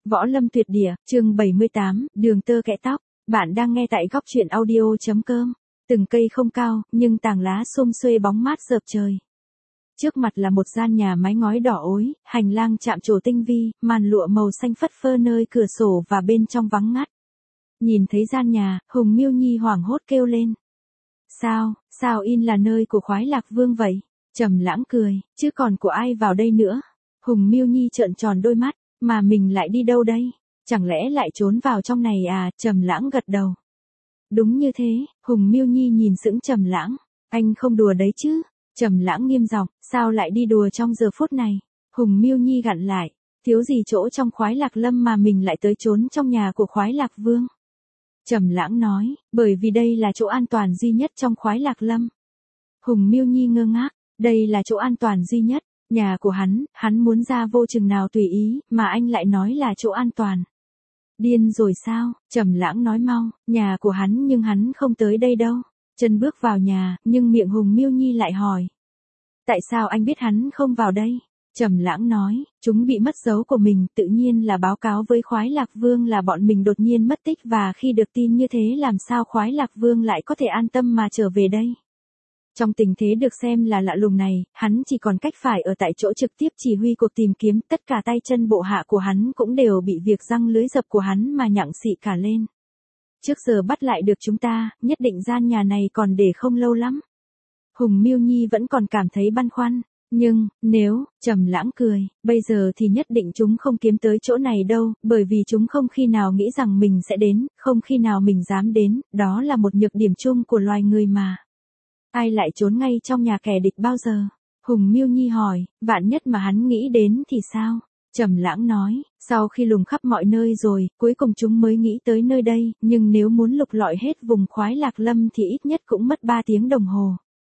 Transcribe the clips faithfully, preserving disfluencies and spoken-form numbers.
Võ Lâm Tuyệt Địa, chương bảy mươi tám, đường tơ kẽ tóc. Bạn đang nghe tại góc truyện audio.com. Từng cây không cao, nhưng tàng lá xum xuê bóng mát rợp trời. Trước mặt là một gian nhà mái ngói đỏ ối, hành lang chạm trổ tinh vi, màn lụa màu xanh phất phơ nơi cửa sổ và bên trong vắng ngắt. Nhìn thấy gian nhà, Hùng Miêu Nhi hoảng hốt kêu lên. Sao, sao in là nơi của Khoái Lạc Vương vậy? Trầm Lãng cười, chứ còn của ai vào đây nữa? Hùng Miêu Nhi trợn tròn đôi mắt, mà mình lại đi đâu đây? Chẳng lẽ lại trốn vào trong này à? Trầm Lãng gật đầu. Đúng như thế, Hùng Miêu Nhi nhìn sững Trầm Lãng, anh không đùa đấy chứ? Trầm Lãng nghiêm giọng, sao lại đi đùa trong giờ phút này? Hùng Miêu Nhi gặn lại, thiếu gì chỗ trong Khoái Lạc Lâm mà mình lại tới trốn trong nhà của Khoái Lạc Vương? Trầm Lãng nói, bởi vì đây là chỗ an toàn duy nhất trong Khoái Lạc Lâm. Hùng Miêu Nhi ngơ ngác, đây là chỗ an toàn duy nhất, nhà của hắn, hắn muốn ra vô chừng nào tùy ý, mà anh lại nói là chỗ an toàn. Điên rồi sao? Trầm Lãng nói mau, nhà của hắn nhưng hắn không tới đây đâu. Chân bước vào nhà, nhưng miệng Hùng Miêu Nhi lại hỏi. Tại sao anh biết hắn không vào đây? Trầm Lãng nói, chúng bị mất dấu của mình, tự nhiên là báo cáo với Khoái Lạc Vương là bọn mình đột nhiên mất tích và khi được tin như thế làm sao Khoái Lạc Vương lại có thể an tâm mà trở về đây. Trong tình thế được xem là lạ lùng này, hắn chỉ còn cách phải ở tại chỗ trực tiếp chỉ huy cuộc tìm kiếm, tất cả tay chân bộ hạ của hắn cũng đều bị việc răng lưới dập của hắn mà nhặng xị cả lên. Trước giờ bắt lại được chúng ta, nhất định gian nhà này còn để không lâu lắm. Hùng Miêu Nhi vẫn còn cảm thấy băn khoăn. Nhưng, nếu, Trầm Lãng cười, bây giờ thì nhất định chúng không kiếm tới chỗ này đâu, bởi vì chúng không khi nào nghĩ rằng mình sẽ đến, không khi nào mình dám đến, đó là một nhược điểm chung của loài người mà. Ai lại trốn ngay trong nhà kẻ địch bao giờ? Hùng Miêu Nhi hỏi, vạn nhất mà hắn nghĩ đến thì sao? Trầm Lãng nói, sau khi lùng khắp mọi nơi rồi, cuối cùng chúng mới nghĩ tới nơi đây, nhưng nếu muốn lục lọi hết vùng Khoái Lạc Lâm thì ít nhất cũng mất ba tiếng đồng hồ.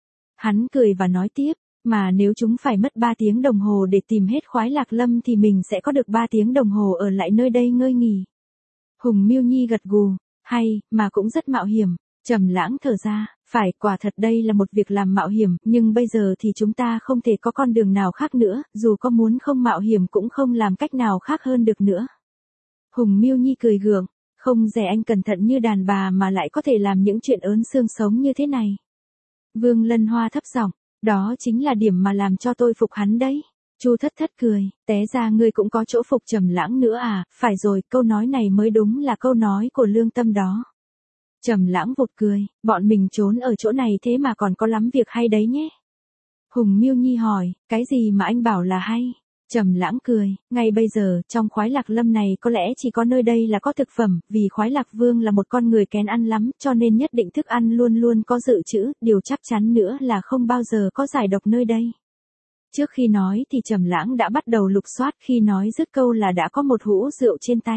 Hắn cười và nói tiếp, mà nếu chúng phải mất ba tiếng đồng hồ để tìm hết Khoái Lạc Lâm thì mình sẽ có được ba tiếng đồng hồ ở lại nơi đây ngơi nghỉ. Hùng Miêu Nhi gật gù, hay, mà cũng rất mạo hiểm. Trầm Lãng thở ra, phải, quả thật đây là một việc làm mạo hiểm, nhưng bây giờ thì chúng ta không thể có con đường nào khác nữa, dù có muốn không mạo hiểm cũng không làm cách nào khác hơn được nữa. Hùng Miêu Nhi cười gượng, không dè anh cẩn thận như đàn bà mà lại có thể làm những chuyện ớn xương sống như thế này. Vương Lân Hoa thấp giọng, đó chính là điểm mà làm cho tôi phục hắn đấy. Chu Thất Thất cười, té ra ngươi cũng có chỗ phục Trầm Lãng nữa à? Phải rồi, câu nói này mới đúng là câu nói của lương tâm đó. Trầm Lãng vụt cười, bọn mình trốn ở chỗ này thế mà còn có lắm việc hay đấy nhé. Hùng Miêu Nhi hỏi, cái gì mà anh bảo là hay? Trầm Lãng cười, ngay bây giờ, trong Khoái Lạc Lâm này có lẽ chỉ có nơi đây là có thực phẩm, vì Khoái Lạc Vương là một con người kén ăn lắm, cho nên nhất định thức ăn luôn luôn có dự trữ, điều chắc chắn nữa là không bao giờ có giải độc nơi đây. Trước khi nói thì Trầm Lãng đã bắt đầu lục soát, khi nói dứt câu là đã có một hũ rượu trên tay.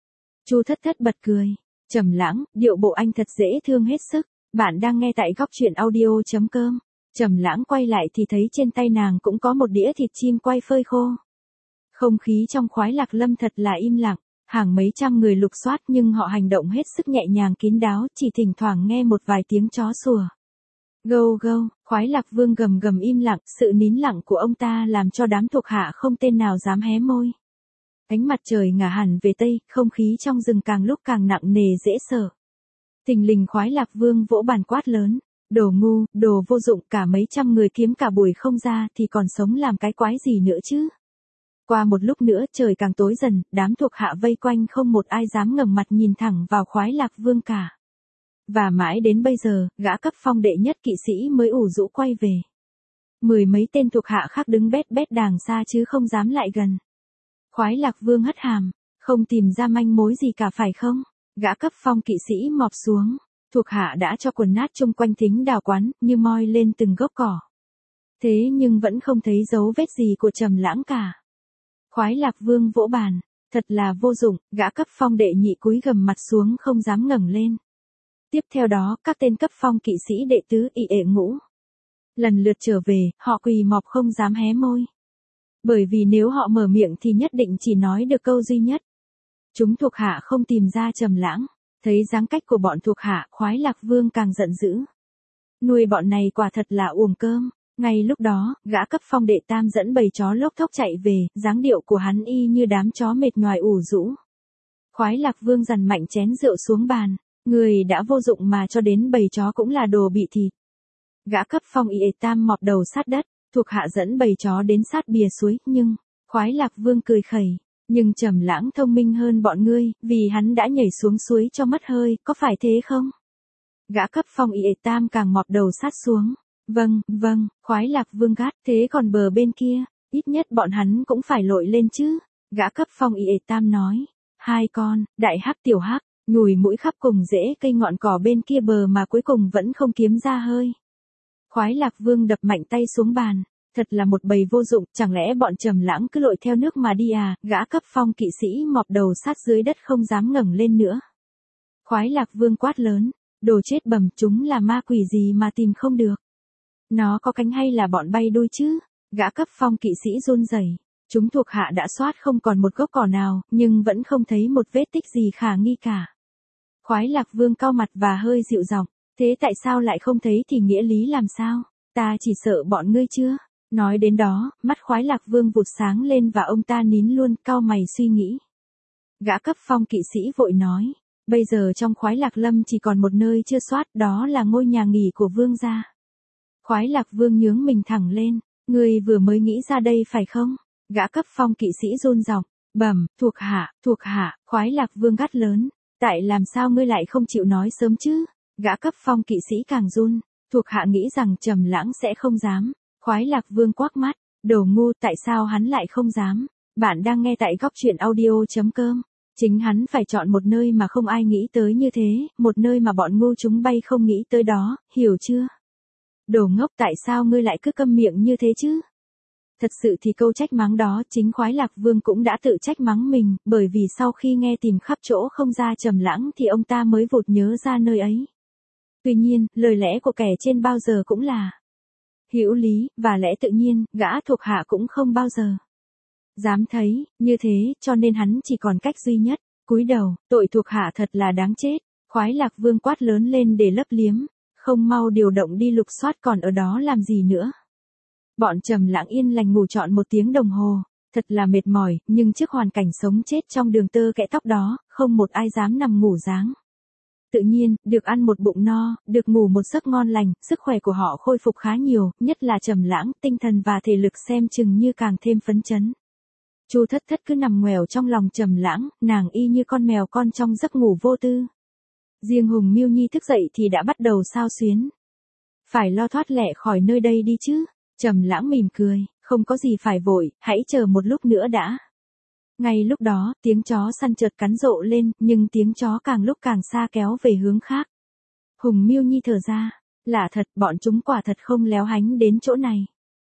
Chu Thất Thất bật cười. Trầm Lãng, điệu bộ anh thật dễ thương hết sức. Bạn đang nghe tại góc truyện audio.com. Trầm Lãng quay lại thì thấy trên tay nàng cũng có một đĩa thịt chim quay phơi khô. Không khí trong Khoái Lạc Lâm thật là im lặng, hàng mấy trăm người lục soát nhưng họ hành động hết sức nhẹ nhàng kín đáo, chỉ thỉnh thoảng nghe một vài tiếng chó sủa. Gâu gâu, Khoái Lạc Vương gầm gầm im lặng, sự nín lặng của ông ta làm cho đám thuộc hạ không tên nào dám hé môi. Ánh mặt trời ngả hẳn về tây, không khí trong rừng càng lúc càng nặng nề dễ sợ. Thình lình Khoái Lạc Vương vỗ bàn quát lớn, đồ ngu, đồ vô dụng, cả mấy trăm người kiếm cả buổi không ra thì còn sống làm cái quái gì nữa chứ. Qua một lúc nữa trời càng tối dần, đám thuộc hạ vây quanh không một ai dám ngẩng mặt nhìn thẳng vào Khoái Lạc Vương cả. Và mãi đến bây giờ, gã cấp phong đệ nhất kỵ sĩ mới ủ rũ quay về. Mười mấy tên thuộc hạ khác đứng bét bét đàng xa chứ không dám lại gần. Khoái Lạc Vương hất hàm, không tìm ra manh mối gì cả phải không? Gã cấp phong kỵ sĩ mọp xuống, thuộc hạ đã cho quần nát chung quanh thính đào quán, như moi lên từng gốc cỏ. Thế nhưng vẫn không thấy dấu vết gì của Trầm Lãng cả. Khoái Lạc Vương vỗ bàn, thật là vô dụng, gã cấp phong đệ nhị cúi gằm mặt xuống không dám ngẩng lên. Tiếp theo đó, các tên cấp phong kỵ sĩ đệ tứ y ệ ngũ lần lượt trở về, họ quỳ mọp không dám hé môi. Bởi vì nếu họ mở miệng thì nhất định chỉ nói được câu duy nhất. Chúng thuộc hạ không tìm ra Trầm Lãng, thấy dáng cách của bọn thuộc hạ, Khoái Lạc Vương càng giận dữ. Nuôi bọn này quả thật là uổng cơm, Ngay lúc đó, gã cấp phong đệ tam dẫn bầy chó lốc thốc chạy về, dáng điệu của hắn y như đám chó mệt nhoài ủ rũ. Khoái Lạc Vương dằn mạnh chén rượu xuống bàn, người đã vô dụng mà cho đến bầy chó cũng là đồ bị thịt. Gã cấp phong y tam mọp đầu sát đất, thuộc hạ dẫn bầy chó đến sát bìa suối, nhưng, Khoái Lạc Vương cười khẩy, nhưng Trầm Lãng thông minh hơn bọn ngươi, vì hắn đã nhảy xuống suối cho mất hơi, có phải thế không? Gã cấp phong y tam càng mọp đầu sát xuống. Vâng, vâng, Khoái Lạc Vương gắt, thế còn bờ bên kia, ít nhất bọn hắn cũng phải lội lên chứ. Gã cấp phong y tam nói, hai con, đại hắc tiểu hắc, nhùi mũi khắp cùng rễ cây ngọn cỏ bên kia bờ mà cuối cùng vẫn không kiếm ra hơi. Khoái Lạc Vương đập mạnh tay xuống bàn, thật là một bầy vô dụng, chẳng lẽ bọn Trầm Lãng cứ lội theo nước mà đi à? Gã cấp phong kỵ sĩ mọp đầu sát dưới đất không dám ngẩng lên nữa. Khoái Lạc Vương quát lớn, đồ chết bẩm, chúng là ma quỷ gì mà tìm không được? Nó có cánh hay là bọn bay đuôi chứ? Gã cấp phong kỵ sĩ run rẩy. Chúng thuộc hạ đã soát không còn một gốc cỏ nào, nhưng vẫn không thấy một vết tích gì khả nghi cả. Khoái Lạc Vương cau mặt và hơi dịu giọng, thế tại sao lại không thấy thì nghĩa lý làm sao? Ta chỉ sợ bọn ngươi chưa? Nói đến đó, mắt Khoái Lạc Vương vụt sáng lên và ông ta nín luôn, cau mày suy nghĩ. Gã cấp phong kỵ sĩ vội nói, bây giờ trong Khoái Lạc Lâm chỉ còn một nơi chưa soát, đó là ngôi nhà nghỉ của vương gia. Khoái Lạc Vương nhướng mình thẳng lên, ngươi vừa mới nghĩ ra đây phải không? Gã cấp phong kỵ sĩ run giọng, bẩm, thuộc hạ, thuộc hạ. Khoái Lạc Vương gắt lớn, tại làm sao ngươi lại không chịu nói sớm chứ? Gã cấp phong kỵ sĩ càng run, thuộc hạ nghĩ rằng Trầm Lãng sẽ không dám. Khoái Lạc Vương quắc mắt, đồ ngu, tại sao hắn lại không dám? Bạn đang nghe tại góc truyện audio chấm com. Chính hắn phải chọn một nơi mà không ai nghĩ tới như thế, một nơi mà bọn ngu chúng bay không nghĩ tới đó, hiểu chưa? Đồ ngốc, tại sao ngươi lại cứ câm miệng như thế chứ? Thật sự thì câu trách mắng đó chính Khoái Lạc Vương cũng đã tự trách mắng mình, bởi vì sau khi nghe tìm khắp chỗ không ra Trầm Lãng thì ông ta mới vụt nhớ ra nơi ấy. Tuy nhiên, lời lẽ của kẻ trên bao giờ cũng là hữu lý, và lẽ tự nhiên, gã thuộc hạ cũng không bao giờ dám thấy, như thế, cho nên hắn chỉ còn cách duy nhất, cúi đầu, tội thuộc hạ thật là đáng chết. Khoái Lạc Vương quát lớn lên để lấp liếm, không mau điều động đi lục soát còn ở đó làm gì nữa. Bọn Trầm Lãng yên lành ngủ trọn một tiếng đồng hồ, thật là mệt mỏi, nhưng trước hoàn cảnh sống chết trong đường tơ kẽ tóc đó, không một ai dám nằm ngủ dáng. Tự nhiên, được ăn một bụng no, được ngủ một giấc ngon lành, sức khỏe của họ khôi phục khá nhiều, nhất là Trầm Lãng, tinh thần và thể lực xem chừng như càng thêm phấn chấn. Chu Thất Thất cứ nằm ngoèo trong lòng Trầm Lãng, nàng y như con mèo con trong giấc ngủ vô tư. Riêng Hùng Miêu Nhi thức dậy thì đã bắt đầu xao xuyến. Phải lo thoát lẹ khỏi nơi đây đi chứ. Trầm Lãng mỉm cười, không có gì phải vội, hãy chờ một lúc nữa đã. Ngay lúc đó, tiếng chó săn chợt cắn rộ lên, nhưng tiếng chó càng lúc càng xa kéo về hướng khác. Hùng Miêu Nhi thở ra, lạ thật, bọn chúng quả thật không léo hánh đến chỗ này.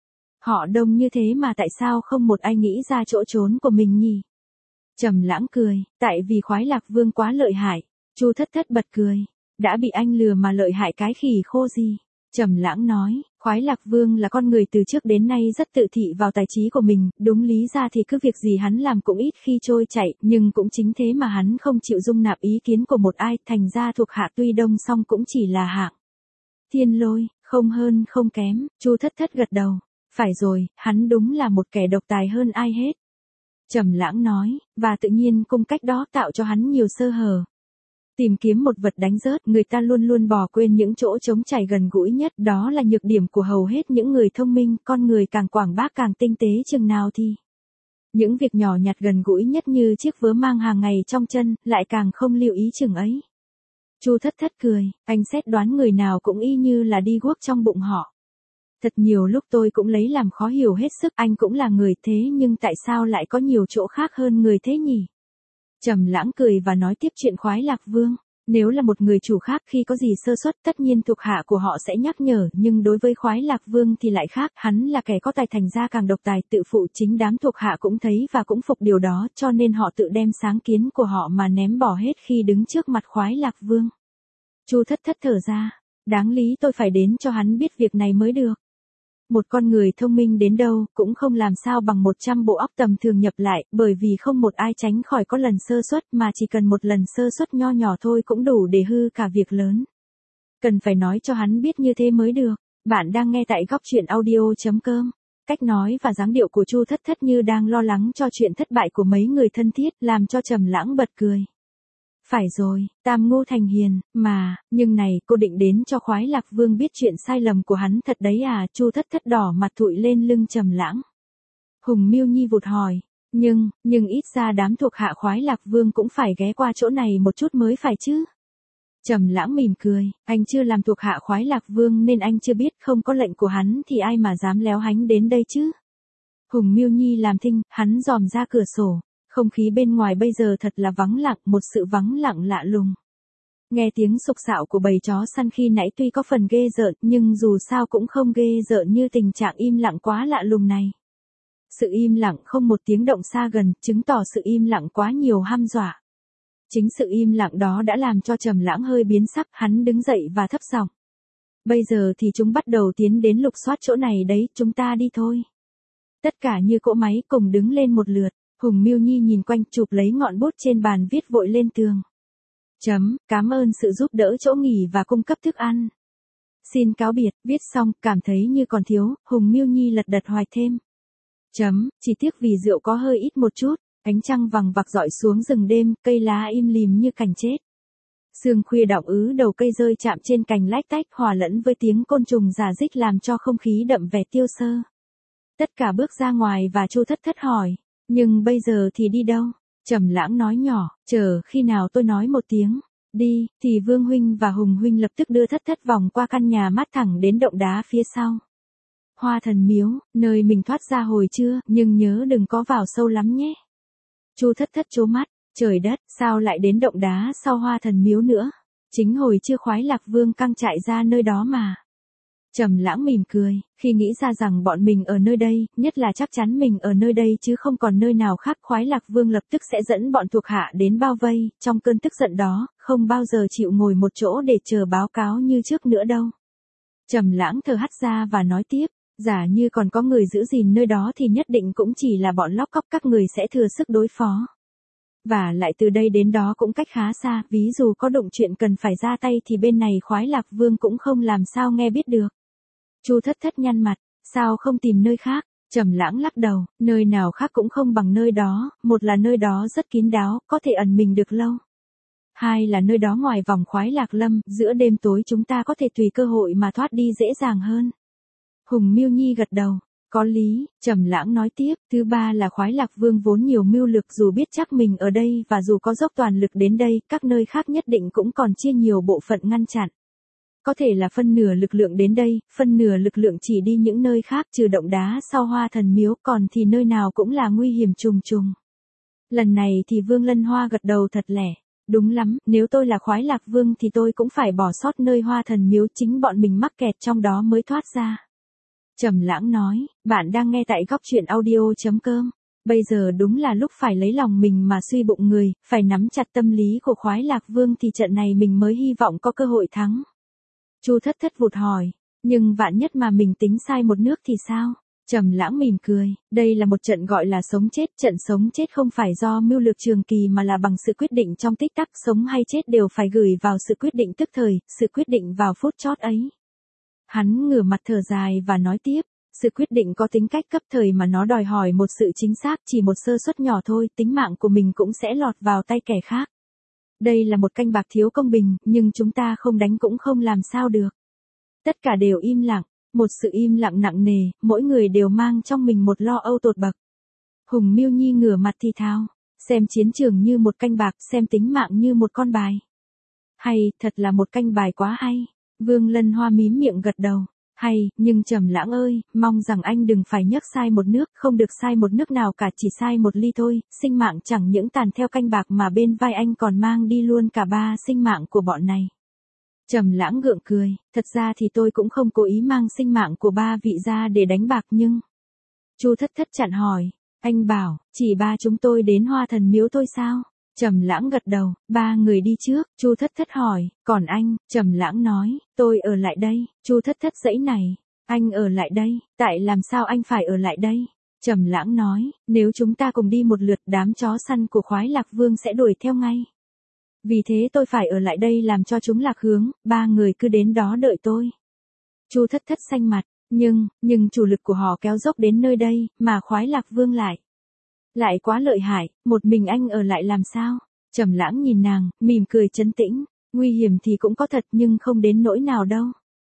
Họ đông như thế mà tại sao không một ai nghĩ ra chỗ trốn của mình nhỉ? Trầm Lãng cười, tại vì Khoái Lạc Vương quá lợi hại. Chu Thất Thất bật cười, đã bị anh lừa mà lợi hại cái khỉ khô gì? Trầm Lãng nói, Khoái Lạc Vương là con người từ trước đến nay rất tự thị vào tài trí của mình, đúng lý ra thì cứ việc gì hắn làm cũng ít khi trôi chảy, nhưng cũng chính thế mà hắn không chịu dung nạp ý kiến của một ai, thành ra thuộc hạ tuy đông song cũng chỉ là hạng thiên lôi, không hơn không kém. Chu Thất Thất gật đầu, phải rồi, hắn đúng là một kẻ độc tài hơn ai hết. Trầm Lãng nói, và tự nhiên cung cách đó tạo cho hắn nhiều sơ hở. Tìm kiếm một vật đánh rớt, người ta luôn luôn bỏ quên những chỗ trống chảy gần gũi nhất, đó là nhược điểm của hầu hết những người thông minh, con người càng quảng bác càng tinh tế chừng nào thì những việc nhỏ nhặt gần gũi nhất như chiếc vớ mang hàng ngày trong chân, lại càng không lưu ý chừng ấy. Chu Thất Thất cười, anh xét đoán người nào cũng y như là đi guốc trong bụng họ. Thật nhiều lúc tôi cũng lấy làm khó hiểu hết sức, anh cũng là người thế nhưng tại sao lại có nhiều chỗ khác hơn người thế nhỉ? Trầm Lãng cười và nói tiếp chuyện Khoái Lạc Vương. Nếu là một người chủ khác khi có gì sơ suất tất nhiên thuộc hạ của họ sẽ nhắc nhở, nhưng đối với Khoái Lạc Vương thì lại khác, hắn là kẻ có tài thành ra càng độc tài, tự phụ, chính đám thuộc hạ cũng thấy và cũng phục điều đó, cho nên họ tự đem sáng kiến của họ mà ném bỏ hết khi đứng trước mặt Khoái Lạc Vương. Chu Thất Thất thở ra, đáng lý tôi phải đến cho hắn biết việc này mới được. Một con người thông minh đến đâu cũng không làm sao bằng một trăm bộ óc tầm thường nhập lại, bởi vì không một ai tránh khỏi có lần sơ suất, mà chỉ cần một lần sơ suất nho nhỏ thôi cũng đủ để hư cả việc lớn. Cần phải nói cho hắn biết như thế mới được. Bạn đang nghe tại góc truyện audio chấm com. Cách nói và dáng điệu của Chu Thất Thất như đang lo lắng cho chuyện thất bại của mấy người thân thiết, làm cho Trầm Lãng bật cười. Phải rồi, tam ngu thành hiền, mà, nhưng này, cô định đến cho Khoái Lạc Vương biết chuyện sai lầm của hắn thật đấy à? Chu Thất Thất đỏ mặt thụi lên lưng Trầm Lãng. Hùng Miêu Nhi vụt hỏi, nhưng, nhưng ít ra đám thuộc hạ Khoái Lạc Vương cũng phải ghé qua chỗ này một chút mới phải chứ. Trầm Lãng mỉm cười, anh chưa làm thuộc hạ Khoái Lạc Vương nên anh chưa biết, không có lệnh của hắn thì ai mà dám léo hánh đến đây chứ. Hùng Miêu Nhi làm thinh, hắn dòm ra cửa sổ, không khí bên ngoài bây giờ thật là vắng lặng, một sự vắng lặng lạ lùng. Nghe tiếng sục sạo của bầy chó săn khi nãy tuy có phần ghê rợn, nhưng dù sao cũng không ghê rợn như tình trạng im lặng quá lạ lùng này. Sự im lặng không một tiếng động xa gần, chứng tỏ sự im lặng quá nhiều hăm dọa. Chính sự im lặng đó đã làm cho Trầm Lãng hơi biến sắc, hắn đứng dậy và thấp giọng. Bây giờ thì chúng bắt đầu tiến đến lục soát chỗ này đấy, chúng ta đi thôi. Tất cả như cỗ máy cùng đứng lên một lượt, Hùng Miêu Nhi nhìn quanh chụp lấy ngọn bút trên bàn viết vội lên tường. Chấm, cảm ơn sự giúp đỡ chỗ nghỉ và cung cấp thức ăn. Xin cáo biệt, viết xong, cảm thấy như còn thiếu, Hùng Miêu Nhi lật đật hoài thêm. Chấm, chỉ tiếc vì rượu có hơi ít một chút. Ánh trăng vằng vặc rọi xuống rừng đêm, cây lá im lìm như cành chết. Sương khuya đọng ứ đầu cây rơi chạm trên cành lách tách hòa lẫn với tiếng côn trùng rả rích làm cho không khí đậm vẻ tiêu sơ. Tất cả bước ra ngoài và Chu Thất Thất hỏi, nhưng bây giờ thì đi đâu? Trầm Lãng nói nhỏ, chờ khi nào tôi nói một tiếng, đi, thì Vương Huynh và Hùng Huynh lập tức đưa Thất Thất vòng qua căn nhà mát thẳng đến động đá phía sau. Hoa Thần Miếu, nơi mình thoát ra hồi trưa, nhưng nhớ đừng có vào sâu lắm nhé. Chu Thất Thất trố mắt, trời đất, sao lại đến động đá sau Hoa Thần Miếu nữa? Chính hồi chưa Khoái Lạc Vương căng trại ra nơi đó mà. Trầm Lãng mỉm cười, khi nghĩ ra rằng bọn mình ở nơi đây, nhất là chắc chắn mình ở nơi đây chứ không còn nơi nào khác, Khoái Lạc Vương lập tức sẽ dẫn bọn thuộc hạ đến bao vây, trong cơn tức giận đó, không bao giờ chịu ngồi một chỗ để chờ báo cáo như trước nữa đâu. Trầm Lãng thở hắt ra và nói tiếp. Giả như còn có người giữ gìn nơi đó thì nhất định cũng chỉ là bọn lóc cóc các người sẽ thừa sức đối phó. Và lại từ đây đến đó cũng cách khá xa, ví dụ có đụng chuyện cần phải ra tay thì bên này Khoái Lạc Vương cũng không làm sao nghe biết được. Chu Thất Thất nhăn mặt, sao không tìm nơi khác? Trầm Lãng lắc đầu, nơi nào khác cũng không bằng nơi đó, một là nơi đó rất kín đáo, có thể ẩn mình được lâu. Hai là nơi đó ngoài vòng Khoái Lạc Lâm, giữa đêm tối chúng ta có thể tùy cơ hội mà thoát đi dễ dàng hơn. Hùng Miêu Nhi gật đầu, có lý, Trầm Lãng nói tiếp, thứ ba là Khoái Lạc Vương vốn nhiều mưu lược, dù biết chắc mình ở đây và dù có dốc toàn lực đến đây, các nơi khác nhất định cũng còn chia nhiều bộ phận ngăn chặn. Có thể là phân nửa lực lượng đến đây, phân nửa lực lượng chỉ đi những nơi khác trừ động đá sau Hoa Thần Miếu, còn thì nơi nào cũng là nguy hiểm trùng trùng. Lần này thì Vương Lân Hoa gật đầu thật lẻ. Đúng lắm, nếu tôi là Khoái Lạc Vương thì tôi cũng phải bỏ sót nơi Hoa Thần Miếu, chính bọn mình mắc kẹt trong đó mới thoát ra. Trầm Lãng nói, bạn đang nghe tại góc truyện audio chấm com. Bây giờ đúng là lúc phải lấy lòng mình mà suy bụng người, phải nắm chặt tâm lý của Khoái Lạc Vương thì trận này mình mới hy vọng có cơ hội thắng. Chu Thất Thất vụt hỏi, nhưng vạn nhất mà mình tính sai một nước thì sao? Trầm Lãng mỉm cười, đây là một trận gọi là sống chết, trận sống chết không phải do mưu lược trường kỳ mà là bằng sự quyết định trong tích tắc, sống hay chết đều phải gửi vào sự quyết định tức thời, sự quyết định vào phút chót ấy. Hắn ngửa mặt thở dài và nói tiếp, sự quyết định có tính cách cấp thời mà nó đòi hỏi một sự chính xác, chỉ một sơ suất nhỏ thôi, tính mạng của mình cũng sẽ lọt vào tay kẻ khác. Đây là một canh bạc thiếu công bình, nhưng chúng ta không đánh cũng không làm sao được. Tất cả đều im lặng, một sự im lặng nặng nề, mỗi người đều mang trong mình một lo âu tột bậc. Hùng Miêu Nhi ngửa mặt thì thào, xem chiến trường như một canh bạc, xem tính mạng như một con bài. Hay, thật là một canh bài quá hay. Vương Lân Hoa mím miệng gật đầu, hay, nhưng Trầm Lãng ơi, mong rằng anh đừng phải nhấc sai một nước, không được sai một nước nào cả, chỉ sai một ly thôi, sinh mạng chẳng những tàn theo canh bạc mà bên vai anh còn mang đi luôn cả ba sinh mạng của bọn này. Trầm Lãng gượng cười, thật ra thì tôi cũng không cố ý mang sinh mạng của ba vị ra để đánh bạc nhưng... Chu Thất Thất chặn hỏi, anh bảo, chỉ ba chúng tôi đến Hoa Thần Miếu thôi sao? Trầm Lãng gật đầu, ba người đi trước, Chu Thất Thất hỏi, còn anh? Trầm Lãng nói, tôi ở lại đây. Chu Thất Thất giãy nảy, anh ở lại đây, tại làm sao anh phải ở lại đây? Trầm Lãng nói, nếu chúng ta cùng đi một lượt đám chó săn của Khoái Lạc Vương sẽ đuổi theo ngay. Vì thế tôi phải ở lại đây làm cho chúng lạc hướng, ba người cứ đến đó đợi tôi. Chu Thất Thất xanh mặt, nhưng, nhưng chủ lực của họ kéo dốc đến nơi đây, mà Khoái Lạc Vương lại. Lại quá lợi hại, một mình anh ở lại làm sao? Trầm Lãng nhìn nàng, mỉm cười trấn tĩnh, nguy hiểm thì cũng có thật nhưng không đến nỗi nào đâu.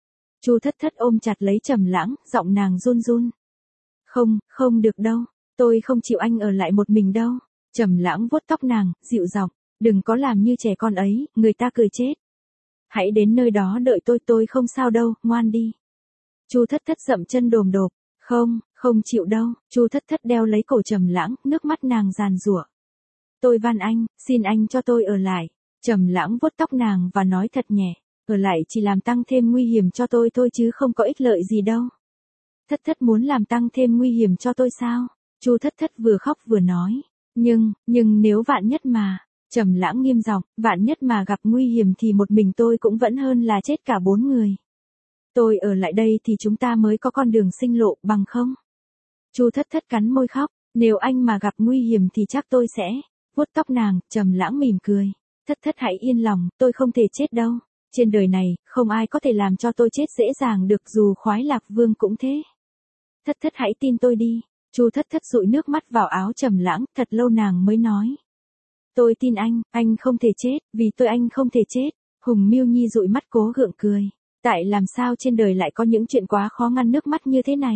Chu Thất Thất ôm chặt lấy Trầm Lãng, giọng nàng run run. Không, không được đâu, tôi không chịu anh ở lại một mình đâu. Trầm Lãng vuốt tóc nàng, dịu giọng, đừng có làm như trẻ con ấy, người ta cười chết. Hãy đến nơi đó đợi tôi, tôi không sao đâu, ngoan đi. Chu Thất Thất dậm chân đồm độp, không, không chịu đâu. Chu Thất Thất đeo lấy cổ Trầm Lãng, nước mắt nàng giàn giụa. Tôi van anh, xin anh cho tôi ở lại. Trầm Lãng vuốt tóc nàng và nói thật nhẹ, ở lại chỉ làm tăng thêm nguy hiểm cho tôi thôi chứ không có ích lợi gì đâu. Thất Thất muốn làm tăng thêm nguy hiểm cho tôi sao? Chu Thất Thất vừa khóc vừa nói, nhưng, nhưng nếu vạn nhất mà, Trầm Lãng nghiêm giọng, vạn nhất mà gặp nguy hiểm thì một mình tôi cũng vẫn hơn là chết cả bốn người. Tôi ở lại đây thì chúng ta mới có con đường sinh lộ, bằng không? Chu Thất Thất cắn môi khóc, nếu anh mà gặp nguy hiểm thì chắc tôi sẽ. Vuốt tóc nàng, Trầm Lãng mỉm cười, Thất Thất hãy yên lòng, tôi không thể chết đâu. Trên đời này, không ai có thể làm cho tôi chết dễ dàng được, dù Khoái Lạc Vương cũng thế. Thất Thất hãy tin tôi đi. Chu Thất Thất dụi nước mắt vào áo Trầm Lãng, thật lâu nàng mới nói. Tôi tin anh, anh không thể chết, vì tôi anh không thể chết. Hùng Miêu Nhi dụi mắt cố gượng cười. Tại làm sao trên đời lại có những chuyện quá khó ngăn nước mắt như thế này?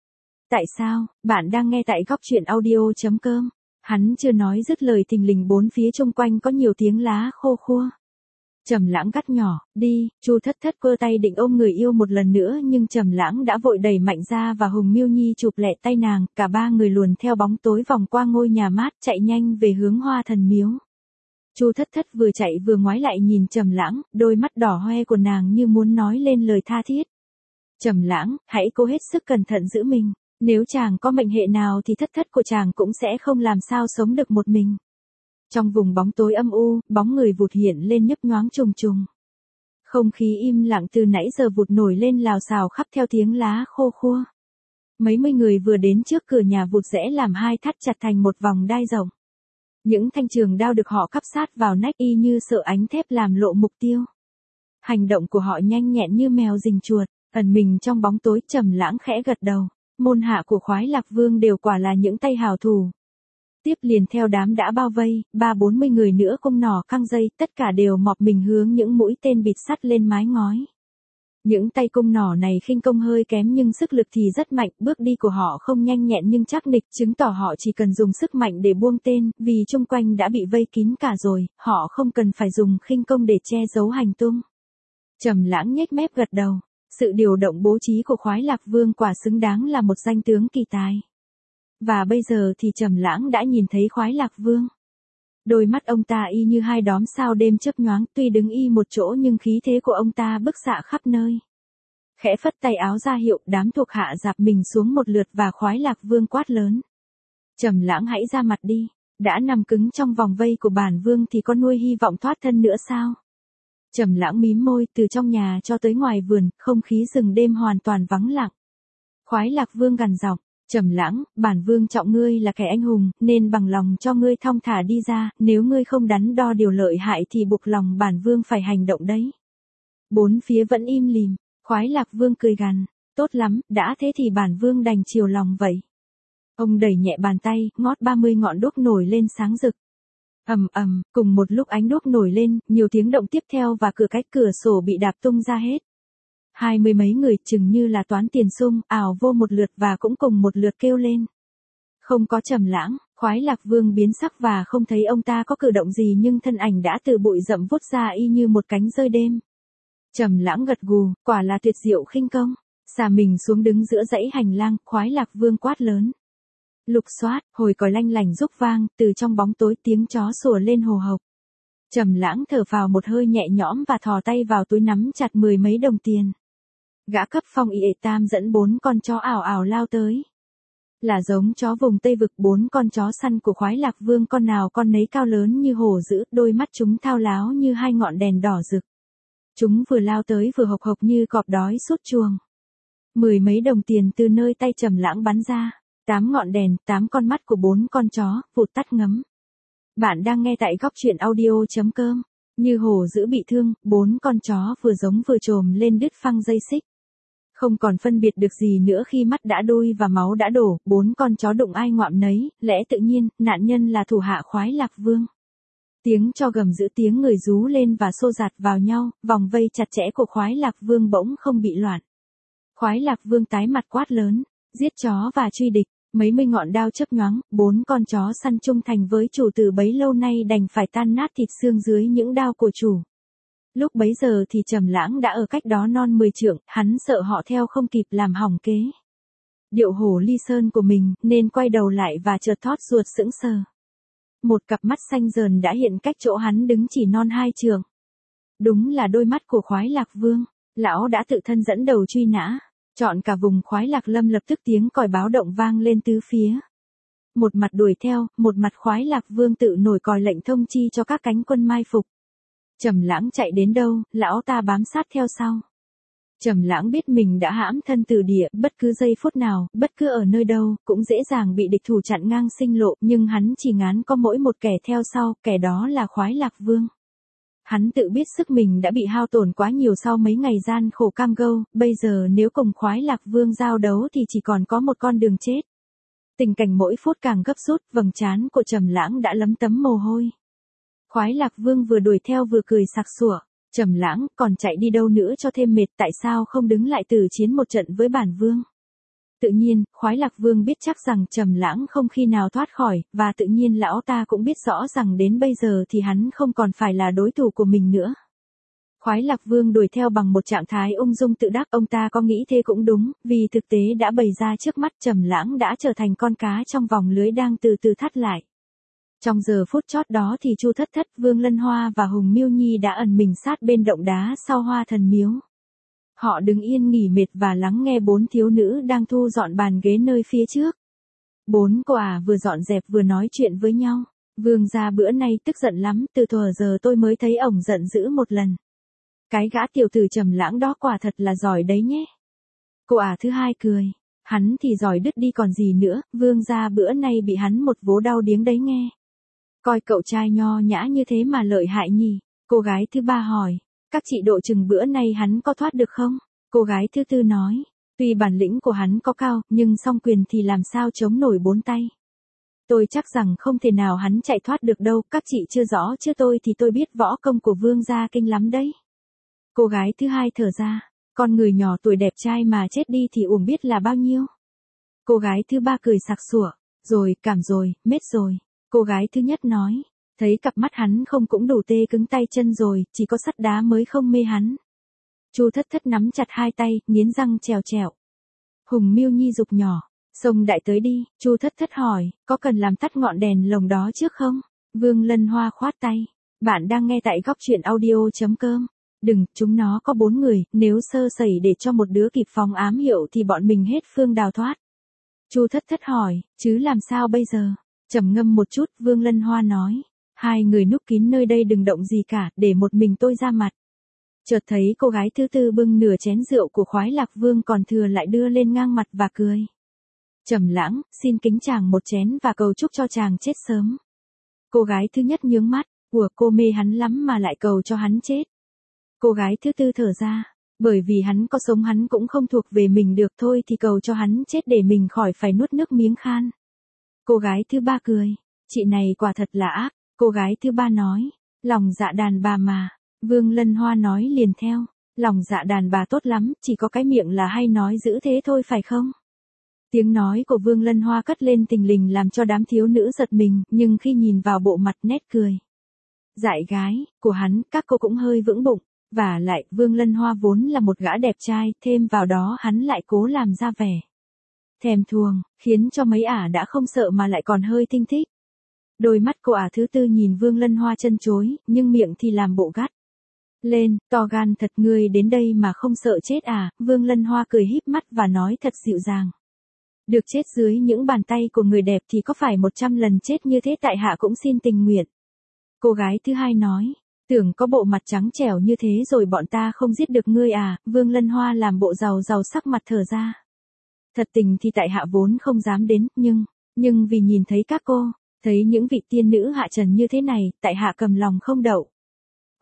Tại sao? Bạn đang nghe tại góc truyện audio chấm com. Hắn chưa nói dứt lời thình lình bốn phía xung quanh có nhiều tiếng lá khô khua. Trầm Lãng gắt nhỏ, đi. Chu Thất Thất quơ tay định ôm người yêu một lần nữa nhưng Trầm Lãng đã vội đẩy mạnh ra và Hùng Miêu Nhi chụp lẹ tay nàng, cả ba người luồn theo bóng tối vòng qua ngôi nhà mát chạy nhanh về hướng Hoa Thần Miếu. Chu Thất Thất vừa chạy vừa ngoái lại nhìn Trầm Lãng, đôi mắt đỏ hoe của nàng như muốn nói lên lời tha thiết. Trầm Lãng, hãy cố hết sức cẩn thận giữ mình, nếu chàng có mệnh hệ nào thì Thất Thất của chàng cũng sẽ không làm sao sống được một mình. Trong vùng bóng tối âm u, bóng người vụt hiện lên nhấp nhoáng trùng trùng. Không khí im lặng từ nãy giờ vụt nổi lên lào xào khắp theo tiếng lá khô khua. Mấy mươi người vừa đến trước cửa nhà vụt rẽ làm hai thắt chặt thành một vòng đai rộng. Những thanh trường đao được họ cắp sát vào nách y như sợ ánh thép làm lộ mục tiêu. Hành động của họ nhanh nhẹn như mèo rình chuột, ẩn mình trong bóng tối. Trầm Lãng khẽ gật đầu, môn hạ của Khoái Lạc Vương đều quả là những tay hào thủ. Tiếp liền theo đám đã bao vây, ba bốn mươi người nữa cung nỏ căng dây, tất cả đều mọp mình hướng những mũi tên bịt sắt lên mái ngói. Những tay cung nỏ này khinh công hơi kém nhưng sức lực thì rất mạnh, bước đi của họ không nhanh nhẹn nhưng chắc nịch, chứng tỏ họ chỉ cần dùng sức mạnh để buông tên, vì chung quanh đã bị vây kín cả rồi, họ không cần phải dùng khinh công để che giấu hành tung. Trầm Lãng nhếch mép gật đầu, sự điều động bố trí của Khoái Lạc Vương quả xứng đáng là một danh tướng kỳ tài. Và bây giờ thì Trầm Lãng đã nhìn thấy Khoái Lạc Vương. Đôi mắt ông ta y như hai đóm sao đêm chớp nhoáng, tuy đứng y một chỗ nhưng khí thế của ông ta bức xạ khắp nơi. Khẽ phất tay áo ra hiệu, đám thuộc hạ dạp mình xuống một lượt và Khoái Lạc Vương quát lớn. Trầm Lãng hãy ra mặt đi, đã nằm cứng trong vòng vây của bản vương thì có nuôi hy vọng thoát thân nữa sao? Trầm Lãng mím môi, từ trong nhà cho tới ngoài vườn, không khí rừng đêm hoàn toàn vắng lặng. Khoái Lạc Vương gằn giọng. Trầm Lãng, bản vương trọng ngươi là kẻ anh hùng, nên bằng lòng cho ngươi thong thả đi ra, nếu ngươi không đắn đo điều lợi hại thì buộc lòng bản vương phải hành động đấy. Bốn phía vẫn im lìm, Khoái Lạc Vương cười gằn, tốt lắm, đã thế thì bản vương đành chiều lòng vậy. Ông đẩy nhẹ bàn tay, ngót ba mươi ngọn đuốc nổi lên sáng rực. Ầm ầm, cùng một lúc ánh đuốc nổi lên, nhiều tiếng động tiếp theo và cửa cách cửa sổ bị đạp tung ra hết. Hai mươi mấy người chừng như là toán tiền sung, ảo vô một lượt và cũng cùng một lượt kêu lên. Không có Trầm Lãng, Khoái Lạc Vương biến sắc và không thấy ông ta có cử động gì nhưng thân ảnh đã từ bụi rậm vút ra y như một cánh rơi đêm. Trầm Lãng gật gù, quả là tuyệt diệu khinh công. Xà mình xuống đứng giữa dãy hành lang, Khoái Lạc Vương quát lớn. Lục xoát, hồi còi lanh lảnh rúc vang, từ trong bóng tối tiếng chó sủa lên hồ hộc. Trầm Lãng thở phào một hơi nhẹ nhõm và thò tay vào túi nắm chặt mười mấy đồng tiền. Gã cấp phong y tam dẫn bốn con chó ảo ảo lao tới. Là giống chó vùng Tây Vực, bốn con chó săn của Khoái Lạc Vương con nào con nấy cao lớn như hổ dữ, đôi mắt chúng thao láo như hai ngọn đèn đỏ rực. Chúng vừa lao tới vừa hộc hộc như cọp đói sút chuồng. Mười mấy đồng tiền từ nơi tay Trầm Lãng bắn ra, tám ngọn đèn, tám con mắt của bốn con chó, vụt tắt ngấm. Bạn đang nghe tại góc truyện audio chấm com. Như hổ dữ bị thương, bốn con chó vừa giống vừa trồm lên đứt phăng dây xích. Không còn phân biệt được gì nữa khi mắt đã đôi và máu đã đổ, bốn con chó đụng ai ngoạm nấy, lẽ tự nhiên, nạn nhân là thủ hạ Khoái Lạc Vương. Tiếng cho gầm giữ tiếng người rú lên và xô dạt vào nhau, vòng vây chặt chẽ của Khoái Lạc Vương bỗng không bị loạn. Khoái Lạc Vương tái mặt quát lớn, giết chó và truy địch, mấy mươi ngọn đao chớp nhoáng, bốn con chó săn trung thành với chủ từ bấy lâu nay đành phải tan nát thịt xương dưới những đao của chủ. Lúc bấy giờ thì Trầm Lãng đã ở cách đó non mười trượng, hắn sợ họ theo không kịp làm hỏng kế điệu hổ ly sơn của mình, nên quay đầu lại và chợt thót ruột sững sờ. Một cặp mắt xanh dờn đã hiện cách chỗ hắn đứng chỉ non hai trượng. Đúng là đôi mắt của Khoái Lạc Vương, lão đã tự thân dẫn đầu truy nã, chọn cả vùng Khoái Lạc Lâm lập tức tiếng còi báo động vang lên tứ phía. Một mặt đuổi theo, một mặt Khoái Lạc Vương tự nổi còi lệnh thông chi cho các cánh quân mai phục. Trầm Lãng chạy đến đâu, lão ta bám sát theo sau. Trầm Lãng biết mình đã hãm thân từ địa, bất cứ giây phút nào, bất cứ ở nơi đâu, cũng dễ dàng bị địch thủ chặn ngang sinh lộ, nhưng hắn chỉ ngán có mỗi một kẻ theo sau, kẻ đó là Khoái Lạc Vương. Hắn tự biết sức mình đã bị hao tổn quá nhiều sau mấy ngày gian khổ cam go, bây giờ nếu cùng Khoái Lạc Vương giao đấu thì chỉ còn có một con đường chết. Tình cảnh mỗi phút càng gấp rút, vầng trán của Trầm Lãng đã lấm tấm mồ hôi. Khoái Lạc Vương vừa đuổi theo vừa cười sặc sủa, Trầm Lãng, còn chạy đi đâu nữa cho thêm mệt, tại sao không đứng lại tử chiến một trận với bản vương? Tự nhiên, Khoái Lạc Vương biết chắc rằng Trầm Lãng không khi nào thoát khỏi, và tự nhiên lão ta cũng biết rõ rằng đến bây giờ thì hắn không còn phải là đối thủ của mình nữa. Khoái Lạc Vương đuổi theo bằng một trạng thái ung dung tự đắc, ông ta có nghĩ thế cũng đúng, vì thực tế đã bày ra trước mắt, Trầm Lãng đã trở thành con cá trong vòng lưới đang từ từ thắt lại. Trong giờ phút chót đó thì Chu Thất Thất, Vương Lân Hoa và Hùng Miêu Nhi đã ẩn mình sát bên động đá sau Hoa Thần Miếu. Họ đứng yên nghỉ mệt và lắng nghe bốn thiếu nữ đang thu dọn bàn ghế nơi phía trước. Bốn cô ả vừa dọn dẹp vừa nói chuyện với nhau. Vương gia bữa nay tức giận lắm, từ thuở giờ tôi mới thấy ổng giận dữ một lần. Cái gã tiểu tử Trầm Lãng đó quả thật là giỏi đấy nhé. Cô ả thứ hai cười. Hắn thì giỏi đứt đi còn gì nữa, vương gia bữa nay bị hắn một vố đau điếng đấy nghe. Coi cậu trai nho nhã như thế mà lợi hại nhỉ. Cô gái thứ ba hỏi. Các chị độ chừng bữa nay hắn có thoát được không? Cô gái thứ tư nói. Tuy bản lĩnh của hắn có cao, nhưng song quyền thì làm sao chống nổi bốn tay. Tôi chắc rằng không thể nào hắn chạy thoát được đâu, các chị chưa rõ chứ tôi thì tôi biết võ công của vương gia kinh lắm đấy. Cô gái thứ hai thở ra. Con người nhỏ tuổi đẹp trai mà chết đi thì uổng biết là bao nhiêu. Cô gái thứ ba cười sặc sủa. Rồi, cảm rồi, mết rồi. Cô gái thứ nhất nói. Thấy cặp mắt hắn không cũng đủ tê cứng tay chân rồi, chỉ có sắt đá mới không mê hắn. Chu Thất Thất nắm chặt hai tay, nghiến răng trèo trèo. Hùng Miêu Nhi dục nhỏ. Xông đại tới đi, Chu Thất Thất hỏi, có cần làm tắt ngọn đèn lồng đó trước không? Vương Lân Hoa khoát tay. Bạn đang nghe tại góc truyện audio chấm com. Đừng, chúng nó có bốn người, nếu sơ sẩy để cho một đứa kịp phóng ám hiệu thì bọn mình hết phương đào thoát. Chu Thất Thất hỏi, chứ làm sao bây giờ? Trầm ngâm một chút, Vương Lân Hoa nói. Hai người núp kín nơi đây đừng động gì cả, để một mình tôi ra mặt. Chợt thấy cô gái thứ tư bưng nửa chén rượu của Khoái Lạc Vương còn thừa lại đưa lên ngang mặt và cười. Trầm Lãng, xin kính chàng một chén và cầu chúc cho chàng chết sớm. Cô gái thứ nhất nhướng mắt, của cô mê hắn lắm mà lại cầu cho hắn chết. Cô gái thứ tư thở ra, bởi vì hắn có sống hắn cũng không thuộc về mình được, thôi thì cầu cho hắn chết để mình khỏi phải nuốt nước miếng khan. Cô gái thứ ba cười, chị này quả thật là ác. Cô gái thứ ba nói, lòng dạ đàn bà mà. Vương Lân Hoa nói liền theo, lòng dạ đàn bà tốt lắm, chỉ có cái miệng là hay nói dữ thế thôi phải không? Tiếng nói của Vương Lân Hoa cất lên tình lình làm cho đám thiếu nữ giật mình, nhưng khi nhìn vào bộ mặt nét cười dại gái của hắn, các cô cũng hơi vững bụng. Và lại, Vương Lân Hoa vốn là một gã đẹp trai, thêm vào đó hắn lại cố làm ra vẻ thèm thuồng, khiến cho mấy ả đã không sợ mà lại còn hơi thinh thích. Đôi mắt cô ả thứ tư nhìn Vương Lân Hoa chân chối, nhưng miệng thì làm bộ gắt lên, to gan thật, ngươi đến đây mà không sợ chết à? Vương Lân Hoa cười híp mắt và nói thật dịu dàng. Được chết dưới những bàn tay của người đẹp thì có phải một trăm lần chết như thế tại hạ cũng xin tình nguyện. Cô gái thứ hai nói, tưởng có bộ mặt trắng trẻo như thế rồi bọn ta không giết được ngươi à? Vương Lân Hoa làm bộ giàu giàu sắc mặt thở ra. Thật tình thì tại hạ vốn không dám đến, nhưng, nhưng vì nhìn thấy các cô, thấy những vị tiên nữ hạ trần như thế này, tại hạ cầm lòng không đậu.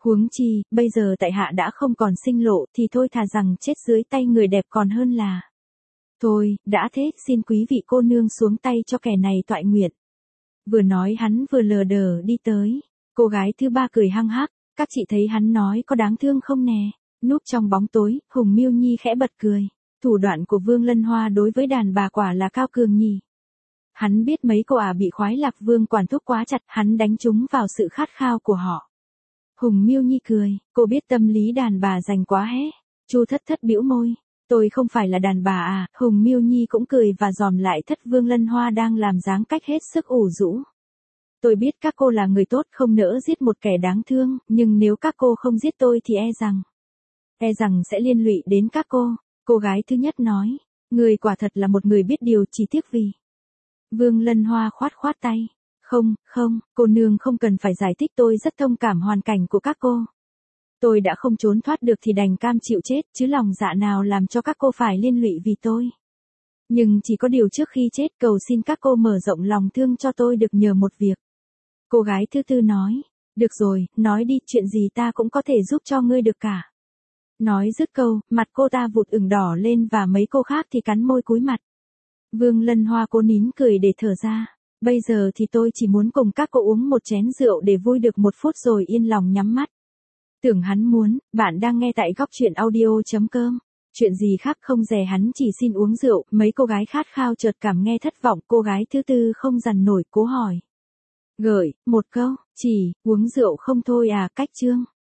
Huống chi, bây giờ tại hạ đã không còn sinh lộ thì thôi thà rằng chết dưới tay người đẹp còn hơn là. Thôi, đã thế, xin quý vị cô nương xuống tay cho kẻ này toại nguyện. Vừa nói hắn vừa lờ đờ đi tới. Cô gái thứ ba cười hăng hắc, các chị thấy hắn nói có đáng thương không nè? Núp trong bóng tối, Hùng Miêu Nhi khẽ bật cười. Thủ đoạn của Vương Lân Hoa đối với đàn bà quả là cao cường nhỉ. Hắn biết mấy cô ả bị khoái lạc vương quản thúc quá chặt, hắn đánh chúng vào sự khát khao của họ. Hùng Miêu Nhi cười, cô biết tâm lý đàn bà dành quá hé. Chu Thất Thất bĩu môi, tôi không phải là đàn bà à. Hùng Miêu Nhi cũng cười và dòm lại Thất Vương Lân Hoa đang làm dáng cách hết sức ủ rũ. Tôi biết các cô là người tốt không nỡ giết một kẻ đáng thương, nhưng nếu các cô không giết tôi thì e rằng, e rằng sẽ liên lụy đến các cô. Cô gái thứ nhất nói, người quả thật là một người biết điều, chỉ tiếc vì. Vương Lân Hoa khoát khoát tay, không, không, cô nương không cần phải giải thích, tôi rất thông cảm hoàn cảnh của các cô. Tôi đã không trốn thoát được thì đành cam chịu chết, chứ lòng dạ nào làm cho các cô phải liên lụy vì tôi. Nhưng chỉ có điều trước khi chết cầu xin các cô mở rộng lòng thương cho tôi được nhờ một việc. Cô gái thứ tư nói, được rồi, nói đi, chuyện gì ta cũng có thể giúp cho ngươi được cả. Nói dứt câu, mặt cô ta vụt ửng đỏ lên và mấy cô khác thì cắn môi cúi mặt. Vương Lân Hoa cố nín cười để thở ra, bây giờ thì tôi chỉ muốn cùng các cô uống một chén rượu để vui được một phút rồi yên lòng nhắm mắt. Tưởng hắn muốn, bạn đang nghe tại góc truyện audio chấm com. Chuyện gì khác không dè, hắn chỉ xin uống rượu. Mấy cô gái khát khao chợt cảm nghe thất vọng, cô gái thứ tư không dằn nổi cố hỏi. Gợi, một câu, chỉ, uống rượu không thôi à, cách chương.